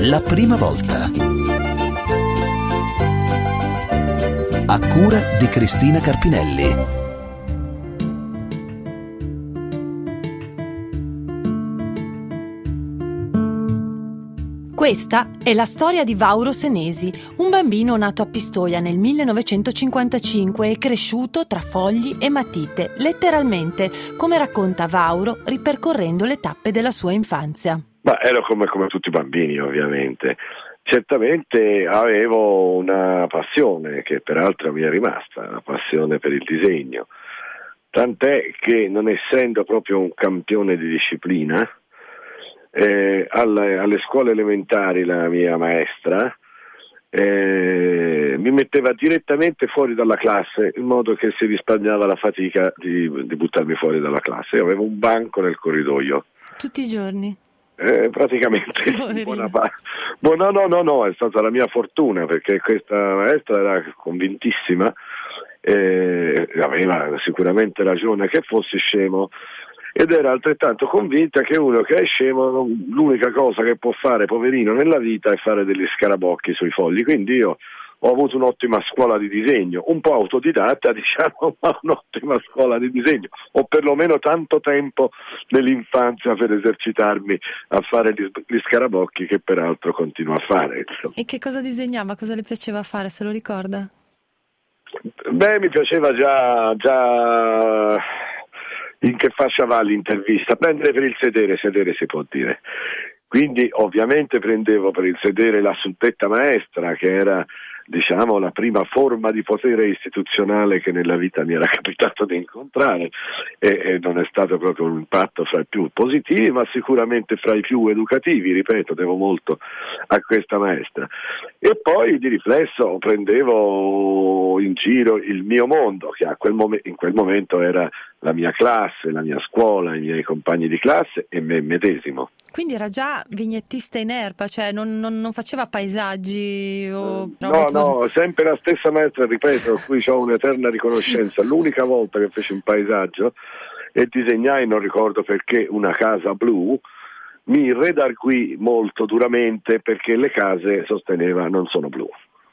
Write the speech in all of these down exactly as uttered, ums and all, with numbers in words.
La prima volta. A cura di Cristina Carpinelli. Questa è la storia di Vauro Senesi, un bambino nato a Pistoia nel millenovecentocinquantacinque e cresciuto tra fogli e matite, letteralmente, come racconta Vauro ripercorrendo le tappe della sua infanzia. Ma ero come, come tutti i bambini, ovviamente. Certamente avevo una passione che peraltro mi è rimasta, la passione per il disegno. Tant'è che, non essendo proprio un campione di disciplina, Eh, alle, alle scuole elementari la mia maestra eh, mi metteva direttamente fuori dalla classe, in modo che si risparmiava la fatica di, di buttarmi fuori dalla classe. Io avevo un banco nel corridoio. Tutti i giorni? Eh, praticamente. Buona pa- Bo- no, no, no, no, è stata la mia fortuna, perché questa maestra era convintissima, eh, aveva sicuramente ragione che fossi scemo, ed era altrettanto convinta che uno che è scemo, l'unica cosa che può fare, poverino, nella vita è fare degli scarabocchi sui fogli. Quindi io ho avuto un'ottima scuola di disegno, un po' autodidatta, diciamo, ma un'ottima scuola di disegno. Ho perlomeno tanto tempo nell'infanzia per esercitarmi a fare gli, gli scarabocchi, che peraltro continuo a fare. Insomma. E che cosa disegnava? Cosa le piaceva fare, se lo ricorda? Beh, mi piaceva già... già... In che fascia va l'intervista? Prendere per il sedere, sedere si può dire. Quindi ovviamente prendevo per il sedere la suddetta maestra, che era, diciamo, la prima forma di potere istituzionale che nella vita mi era capitato di incontrare, e, e non è stato proprio un impatto fra i più positivi, ma sicuramente fra i più educativi. Ripeto, devo molto a questa maestra. E poi di riflesso prendevo in giro il mio mondo, che a quel mom- in quel momento era la mia classe, la mia scuola, i miei compagni di classe e me medesimo. Quindi era già vignettista in erba, cioè non, non, non faceva paesaggi o... No, no, sempre la stessa maestra, ripeto, a cui ho un'eterna riconoscenza. L'unica volta che feci un paesaggio e disegnai, non ricordo perché, una casa blu, mi redarguì molto duramente, perché le case, sosteneva, non sono blu.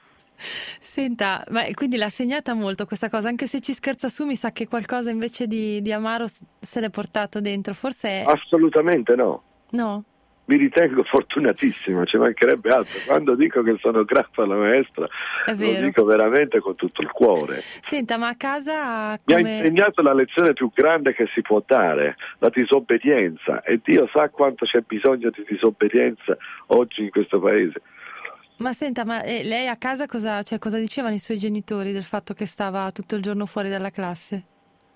Senta, ma quindi l'ha segnata molto questa cosa, anche se ci scherza su, mi sa che qualcosa invece di, di amaro se l'è portato dentro, forse è... Assolutamente no. No? Mi ritengo fortunatissima, ci mancherebbe altro. Quando dico che sono grato alla maestra, lo dico veramente con tutto il cuore. Senta, ma a casa come... mi ha insegnato la lezione più grande che si può dare, la disobbedienza, e Dio sa quanto c'è bisogno di disobbedienza oggi in questo paese. Ma senta, ma eh, lei a casa cosa, cioè, cosa dicevano i suoi genitori del fatto che stava tutto il giorno fuori dalla classe?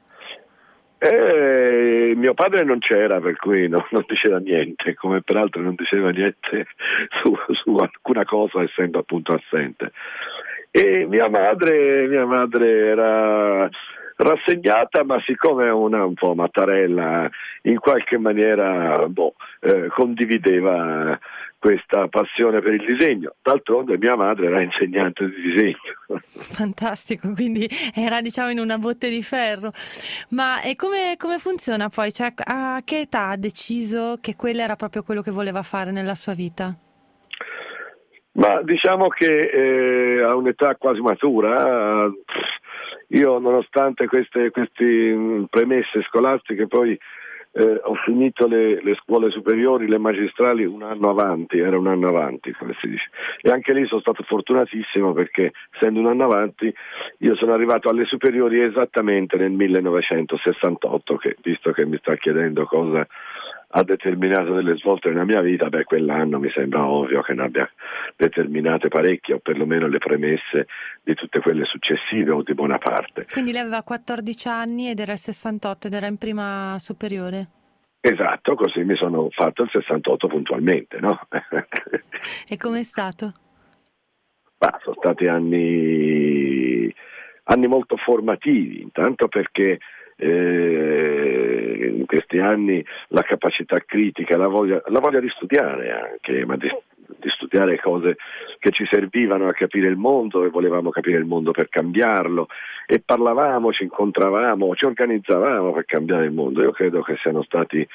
Eh, mio padre non c'era, per cui no, non diceva niente, come peraltro non diceva niente su, su alcuna cosa, essendo appunto assente. E mia madre, mia madre era rassegnata, ma siccome è una un po' mattarella, in qualche maniera boh, eh, condivideva questa passione per il disegno. D'altronde mia madre era insegnante di disegno. Fantastico, quindi era, diciamo, in una botte di ferro. Ma e come, come funziona poi? Cioè, a che età ha deciso che quello era proprio quello che voleva fare nella sua vita? Ma diciamo che eh, a un'età quasi matura, io, nonostante queste, queste premesse scolastiche, poi Eh, ho finito le, le scuole superiori, le magistrali un anno avanti, era un anno avanti, come si dice, e anche lì sono stato fortunatissimo, perché essendo un anno avanti io sono arrivato alle superiori esattamente nel millenovecentosessantotto, che, visto che mi sta chiedendo cosa ha determinato delle svolte nella mia vita, beh, quell'anno mi sembra ovvio che ne abbia determinate parecchie, o perlomeno le premesse di tutte quelle successive, o di buona parte. Quindi lei aveva quattordici anni ed era il sessantotto ed era in prima superiore? Esatto, così mi sono fatto il sessantotto puntualmente, no? E com'è stato? Bah, sono stati anni, anni molto formativi, intanto perché Eh, in questi anni la capacità critica, la voglia, la voglia di studiare anche, ma di, di studiare cose che ci servivano a capire il mondo, e volevamo capire il mondo per cambiarlo, e parlavamo, ci incontravamo, ci organizzavamo per cambiare il mondo. Io credo che siano stati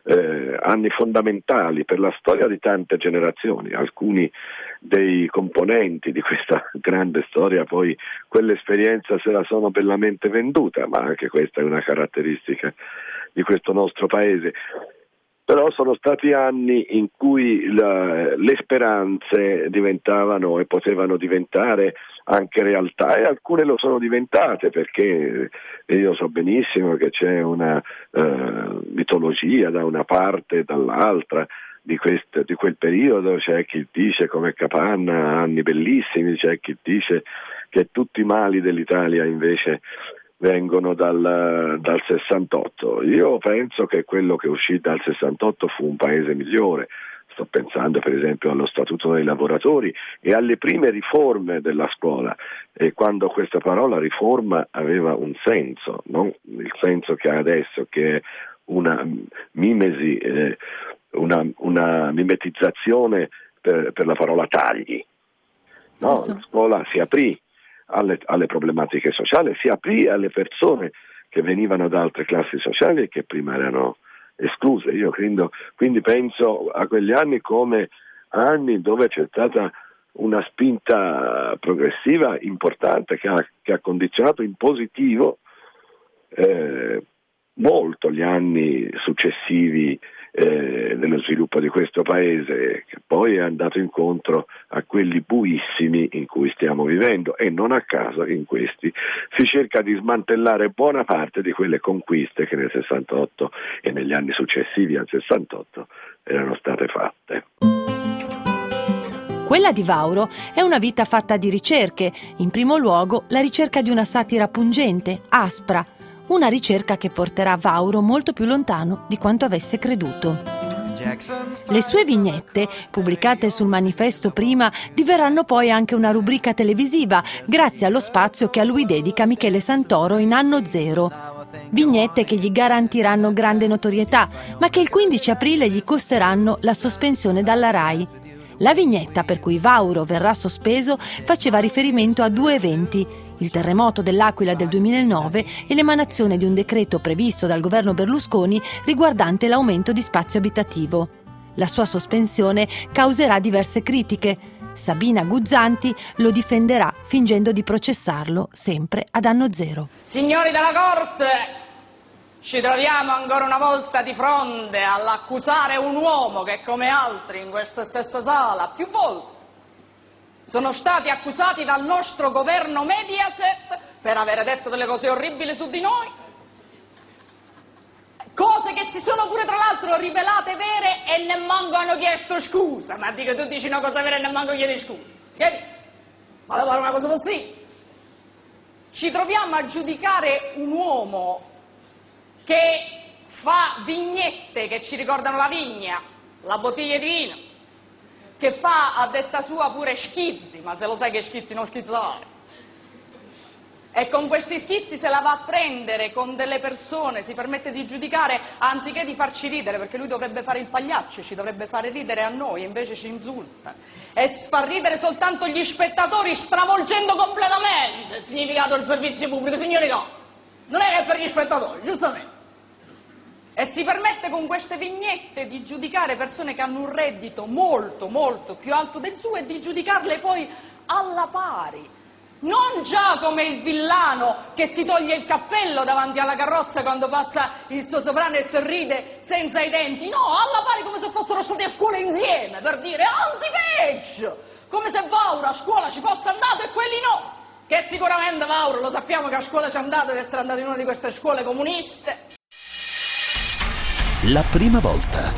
eh, anni fondamentali per la storia di tante generazioni. Alcuni dei componenti di questa grande storia poi quell'esperienza se la sono bellamente venduta, ma anche questa è una caratteristica di questo nostro paese. Però sono stati anni in cui la, le speranze diventavano e potevano diventare anche realtà, e alcune lo sono diventate, perché io so benissimo che c'è una uh, mitologia da una parte e dall'altra di, quest, di quel periodo. C'è chi dice come Capanna anni bellissimi, c'è chi dice che tutti i mali dell'Italia invece vengono dal, dal sessantotto. Io penso che quello che uscì dal sessantotto fu un paese migliore. Sto pensando per esempio allo Statuto dei lavoratori e alle prime riforme della scuola, e quando questa parola riforma aveva un senso, non il senso che ha adesso, che è una mimesi, eh, una, una mimetizzazione per, per la parola tagli. No, la scuola si aprì alle, alle problematiche sociali, si aprì alle persone che venivano da altre classi sociali e che prima erano escluse. Io credo, quindi penso a quegli anni come anni dove c'è stata una spinta progressiva importante che ha, che ha condizionato in positivo eh, molto gli anni successivi eh, dello sviluppo di questo paese, che poi è andato incontro a quelli buissimi in cui stiamo vivendo, e non a caso in questi si cerca di smantellare buona parte di quelle conquiste che nel sessantotto e negli anni successivi al sessantotto erano state fatte. Quella di Vauro è una vita fatta di ricerche, in primo luogo la ricerca di una satira pungente, aspra, una ricerca che porterà Vauro molto più lontano di quanto avesse creduto. Le sue vignette, pubblicate sul Manifesto prima, diverranno poi anche una rubrica televisiva, grazie allo spazio che a lui dedica Michele Santoro in Anno Zero. Vignette che gli garantiranno grande notorietà, ma che il quindici aprile gli costeranno la sospensione dalla RAI. La vignetta per cui Vauro verrà sospeso faceva riferimento a due eventi: il terremoto dell'Aquila del duemilanove e l'emanazione di un decreto previsto dal governo Berlusconi riguardante l'aumento di spazio abitativo. La sua sospensione causerà diverse critiche. Sabina Guzzanti lo difenderà fingendo di processarlo sempre ad Anno Zero. Signori della Corte, ci troviamo ancora una volta di fronte all'accusare un uomo che, come altri in questa stessa sala, più volte sono stati accusati dal nostro governo Mediaset per aver detto delle cose orribili su di noi, cose che si sono pure tra l'altro rivelate vere e nemmeno hanno chiesto scusa. Ma dico, tu dici una cosa vera e nemmeno chiedi scusa, che? Ma devo fare una cosa così? Ci troviamo a giudicare un uomo che fa vignette che ci ricordano la vigna, la bottiglia di vino, che fa a detta sua pure schizzi, ma se lo sai che schizzi non schizzare. E con questi schizzi se la va a prendere con delle persone, si permette di giudicare anziché di farci ridere, perché lui dovrebbe fare il pagliaccio, ci dovrebbe fare ridere a noi, invece ci insulta. E fa ridere soltanto gli spettatori, stravolgendo completamente il significato del servizio pubblico. Signori, no, non è che per gli spettatori, giustamente. E si permette con queste vignette di giudicare persone che hanno un reddito molto, molto più alto del suo e di giudicarle poi alla pari. Non già come il villano che si toglie il cappello davanti alla carrozza quando passa il suo soprano e sorride senza i denti. No, alla pari, come se fossero stati a scuola insieme, per dire, anzi peggio, come se Vauro a scuola ci fosse andato e quelli no. Che sicuramente Vauro lo sappiamo che a scuola ci è andato ed essere andato in una di queste scuole comuniste. La prima volta.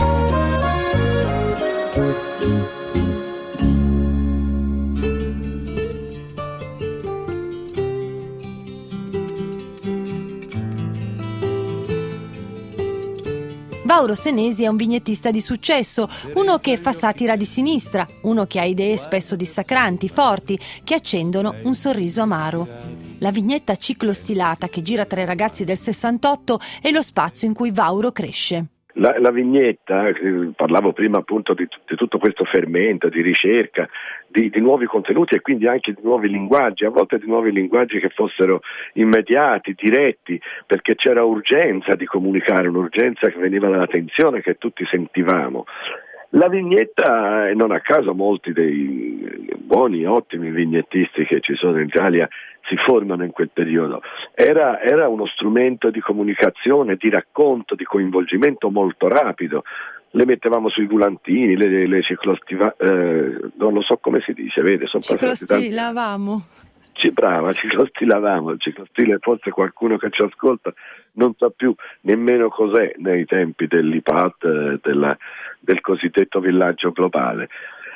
Vauro Senesi è un vignettista di successo, uno che fa satira di sinistra, uno che ha idee spesso dissacranti, forti, che accendono un sorriso amaro. La vignetta ciclostilata che gira tra i ragazzi del sessantotto è lo spazio in cui Vauro cresce. La, la vignetta, eh, parlavo prima appunto di, di tutto questo fermento, di ricerca, di, di nuovi contenuti e quindi anche di nuovi linguaggi, a volte di nuovi linguaggi che fossero immediati, diretti, perché c'era urgenza di comunicare, un'urgenza che veniva dalla tensione che tutti sentivamo. La vignetta, e non a caso molti dei buoni, ottimi vignettisti che ci sono in Italia si formano in quel periodo, era, era uno strumento di comunicazione, di racconto, di coinvolgimento molto rapido. Le mettevamo sui volantini, le, le ciclostiva, eh, non lo so come si dice, vede, sono passati tanti. Ciclostilavamo. Ci brava, ciclostilavamo, il ciclostile forse qualcuno che ci ascolta non sa più nemmeno cos'è nei tempi dell'I P A D, della, del cosiddetto villaggio globale.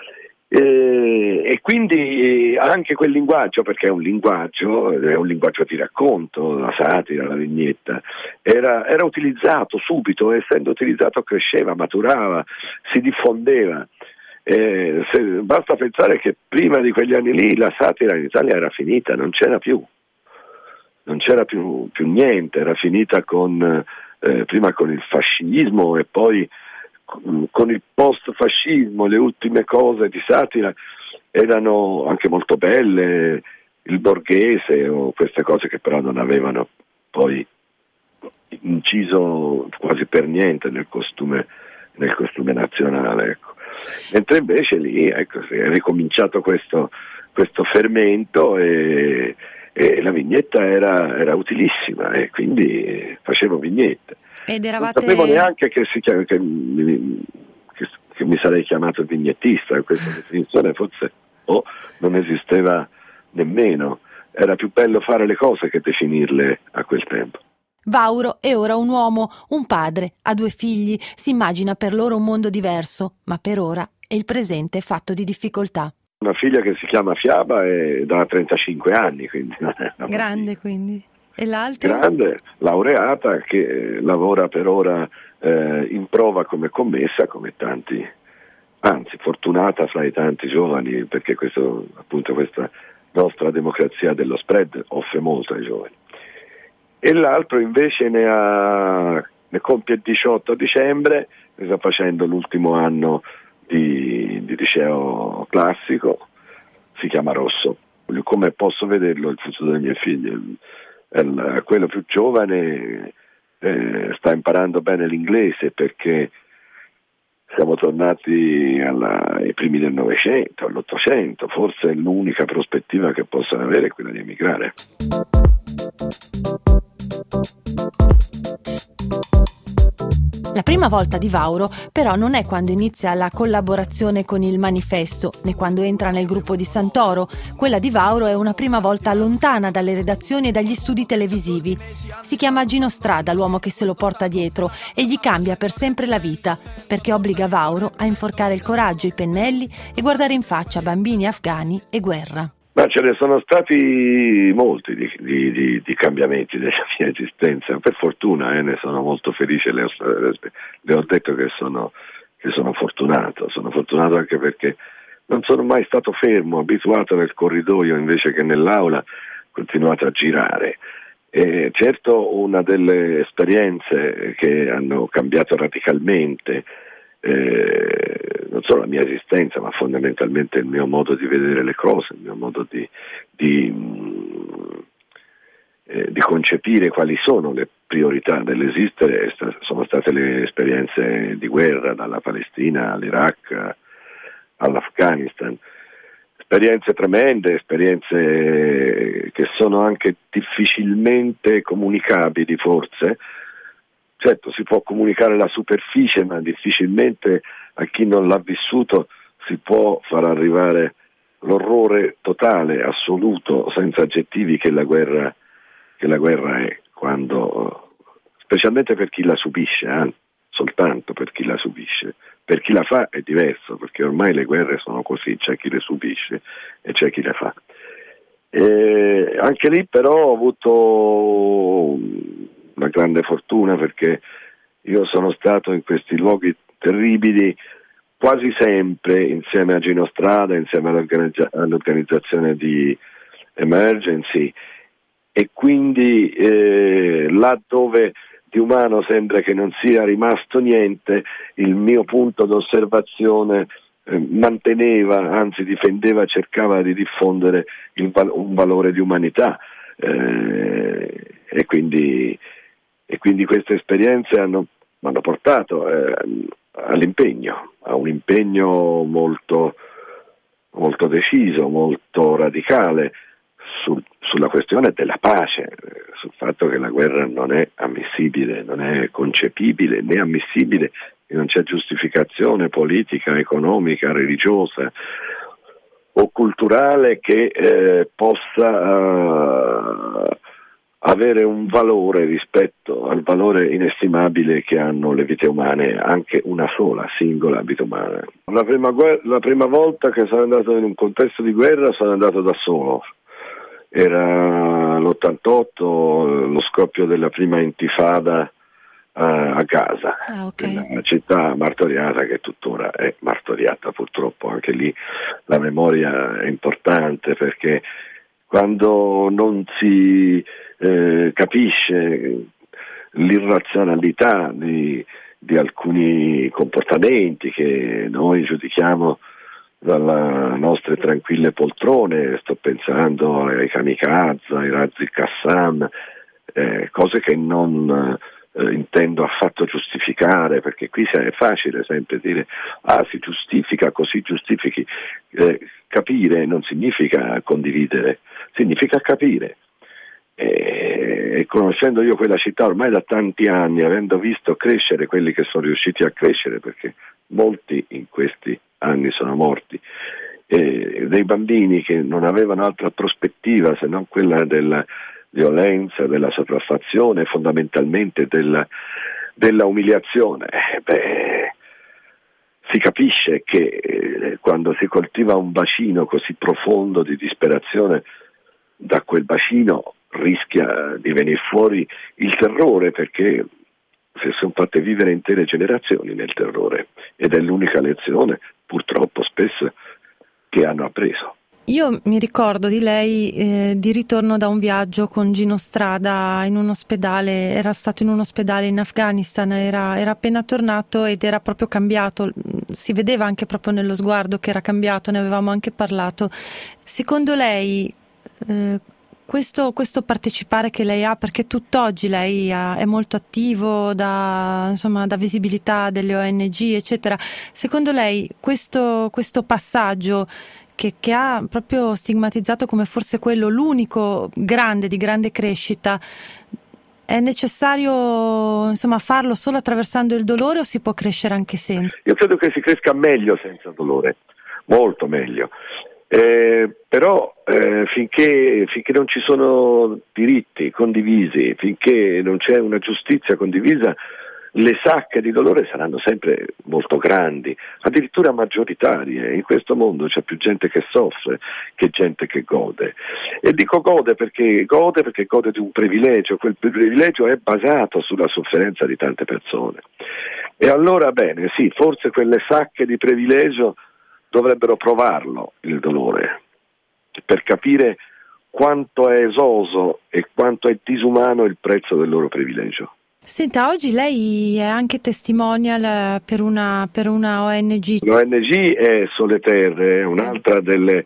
E, e quindi anche quel linguaggio, perché è un linguaggio, è un linguaggio di racconto, la satira, la vignetta, era, era utilizzato subito, essendo utilizzato cresceva, maturava, si diffondeva. Eh, se, basta pensare che prima di quegli anni lì la satira in Italia era finita, non c'era più, non c'era più, più niente, era finita con, eh, prima con il fascismo e poi con il post-fascismo. Le ultime cose di satira erano anche molto belle, il borghese o queste cose che però non avevano poi inciso quasi per niente nel costume, nel costume nazionale, ecco. Mentre invece lì, ecco, si è ricominciato questo, questo fermento e, e la vignetta era, era utilissima e quindi facevo vignette. Ed eravate... Non sapevo neanche che, si chiama, che, mi, che, che mi sarei chiamato vignettista, questa definizione forse oh, non esisteva nemmeno, era più bello fare le cose che definirle a quel tempo. Vauro è ora un uomo, un padre, ha due figli, si immagina per loro un mondo diverso, ma per ora è il presente fatto di difficoltà. Una figlia che si chiama Fiaba e da trentacinque anni, quindi non è una grande bambina. Quindi. E l'altro? Grande, laureata, che lavora per ora eh, in prova come commessa, come tanti, anzi fortunata fra i tanti giovani, perché questo, appunto questa nostra democrazia dello spread offre molto ai giovani. E l'altro invece ne, ha, ne compie diciotto a dicembre, ne sta facendo l'ultimo anno di, di liceo classico, si chiama Rosso. Come posso vederlo il futuro dei miei figli? Il, quello più giovane eh, sta imparando bene l'inglese perché siamo tornati alla, ai primi del Novecento, all'Ottocento, forse l'unica prospettiva che possono avere è quella di emigrare. La prima volta di Vauro però non è quando inizia la collaborazione con il Manifesto, né quando entra nel gruppo di Santoro. Quella di Vauro è una prima volta lontana dalle redazioni e dagli studi televisivi. Si chiama Gino Strada, l'uomo che se lo porta dietro, e gli cambia per sempre la vita, perché obbliga Vauro a inforcare il coraggio, i pennelli e guardare in faccia bambini afghani e guerra. Ma ce ne sono stati molti di, di, di, di cambiamenti della mia esistenza, per fortuna eh, ne sono molto felice, le ho, le ho detto che sono, che sono fortunato, sono fortunato anche perché non sono mai stato fermo, abituato nel corridoio invece che nell'aula, continuato a girare. E certo una delle esperienze che hanno cambiato radicalmente Eh, non solo la mia esistenza ma fondamentalmente il mio modo di vedere le cose, il mio modo di, di, eh, di concepire quali sono le priorità dell'esistere, sono state le esperienze di guerra dalla Palestina all'Iraq all'Afghanistan, esperienze tremende, esperienze che sono anche difficilmente comunicabili forse. Certo, si può comunicare la superficie, ma difficilmente a chi non l'ha vissuto si può far arrivare l'orrore totale, assoluto, senza aggettivi che la guerra, che la guerra è, quando, specialmente per chi la subisce, eh, soltanto per chi la subisce. Per chi la fa è diverso, perché ormai le guerre sono così, c'è chi le subisce e c'è chi le fa. E anche lì però ho avuto una grande fortuna perché io sono stato in questi luoghi terribili quasi sempre insieme a Gino Strada, insieme all'organizza- all'organizzazione di Emergency, e quindi eh, là dove di umano sembra che non sia rimasto niente, il mio punto d'osservazione eh, manteneva, anzi difendeva, cercava di diffondere il, un valore di umanità, eh, e quindi e quindi queste esperienze hanno, hanno portato eh, all'impegno, a un impegno molto, molto deciso, molto radicale sul, sulla questione della pace, sul fatto che la guerra non è ammissibile, non è concepibile né ammissibile, e non c'è giustificazione politica, economica, religiosa o culturale che eh, possa uh, avere un valore rispetto al valore inestimabile che hanno le vite umane, anche una sola, singola vita umana. La prima, guerra, la prima volta che sono andato in un contesto di guerra sono andato da solo. Era l'ottantotto, lo scoppio della prima intifada uh, a Gaza, ah, okay. Una città martoriata che tuttora è martoriata, purtroppo. Anche lì la memoria è importante, perché quando non si eh, capisce l'irrazionalità di, di alcuni comportamenti che noi giudichiamo dalle nostre tranquille poltrone, sto pensando ai kamikaze, ai razzi Qassam, eh, cose che non eh, intendo affatto giustificare, perché qui è facile sempre dire ah si giustifica così, giustifichi. Eh, capire non significa condividere, significa capire. E, e conoscendo io quella città ormai da tanti anni, avendo visto crescere quelli che sono riusciti a crescere, perché molti in questi anni sono morti, e dei bambini che non avevano altra prospettiva se non quella della violenza, della sopraffazione, fondamentalmente della, della umiliazione, eh, beh, si capisce che eh, quando si coltiva un bacino così profondo di disperazione, da quel bacino rischia di venire fuori il terrore, perché si sono fatte vivere intere generazioni nel terrore, ed è l'unica lezione purtroppo spesso che hanno appreso. Io mi ricordo di lei eh, di ritorno da un viaggio con Gino Strada in un ospedale, era stato in un ospedale in Afghanistan, era, era appena tornato ed era proprio cambiato, si vedeva anche proprio nello sguardo che era cambiato, ne avevamo anche parlato. Secondo lei eh, questo, questo partecipare che lei ha, perché tutt'oggi lei ha, è molto attivo, da, insomma, da visibilità delle O N G eccetera, secondo lei questo, questo passaggio Che, che ha proprio stigmatizzato come forse quello l'unico grande, di grande crescita, è necessario insomma farlo solo attraversando il dolore, o si può crescere anche senza? Io credo che si cresca meglio senza dolore, molto meglio, eh, però eh, finché, finché non ci sono diritti condivisi, finché non c'è una giustizia condivisa, le sacche di dolore saranno sempre molto grandi, addirittura maggioritarie. In questo mondo c'è più gente che soffre che gente che gode, e dico gode perché gode perché gode di un privilegio. Quel privilegio è basato sulla sofferenza di tante persone, e allora bene, sì, forse quelle sacche di privilegio dovrebbero provarlo il dolore, per capire quanto è esoso e quanto è disumano il prezzo del loro privilegio. Senta, oggi lei è anche testimonial per una, per una O N G. L'O N G è Sole Terre, è un'altra delle,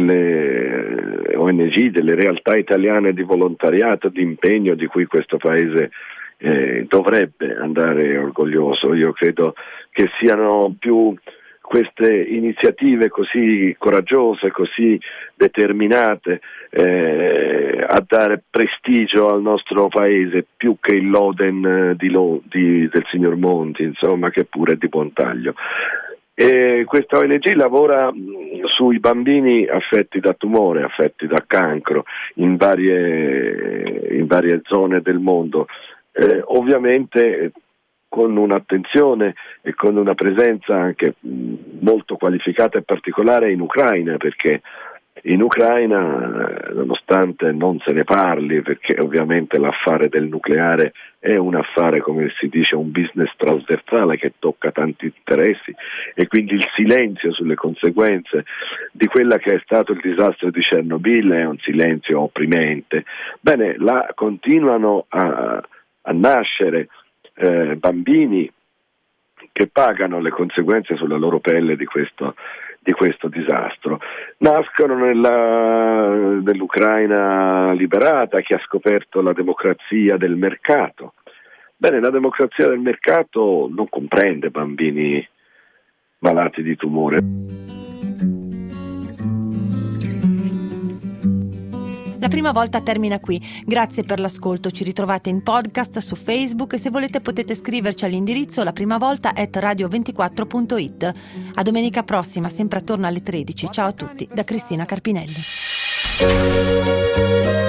delle O N G, delle realtà italiane di volontariato, di impegno, di cui questo paese eh, dovrebbe andare orgoglioso. Io credo che siano più queste iniziative così coraggiose, così determinate eh, a dare prestigio al nostro paese, più che il Loden di Lo, di, del signor Monti, insomma, che pure è di buon taglio. E questa O N G lavora sui bambini affetti da tumore, affetti da cancro in varie, in varie zone del mondo, eh, ovviamente con un'attenzione e con una presenza anche molto qualificata e particolare in Ucraina, perché in Ucraina, nonostante non se ne parli, perché ovviamente l'affare del nucleare è un affare, come si dice, un business trasversale che tocca tanti interessi, e quindi il silenzio sulle conseguenze di quella che è stato il disastro di Chernobyl è un silenzio opprimente. Bene, là continuano a a nascere eh, bambini che pagano le conseguenze sulla loro pelle di questo, di questo disastro. Nascono nella, nell'Ucraina liberata, che ha scoperto la democrazia del mercato. Bene, la democrazia del mercato non comprende bambini malati di tumore. La prima volta termina qui. Grazie per l'ascolto. Ci ritrovate in podcast su Facebook e se volete potete scriverci all'indirizzo la prima volta at radio ventiquattro punto it. A domenica prossima, sempre attorno alle tredici. Ciao a tutti, da Cristina Carpinelli.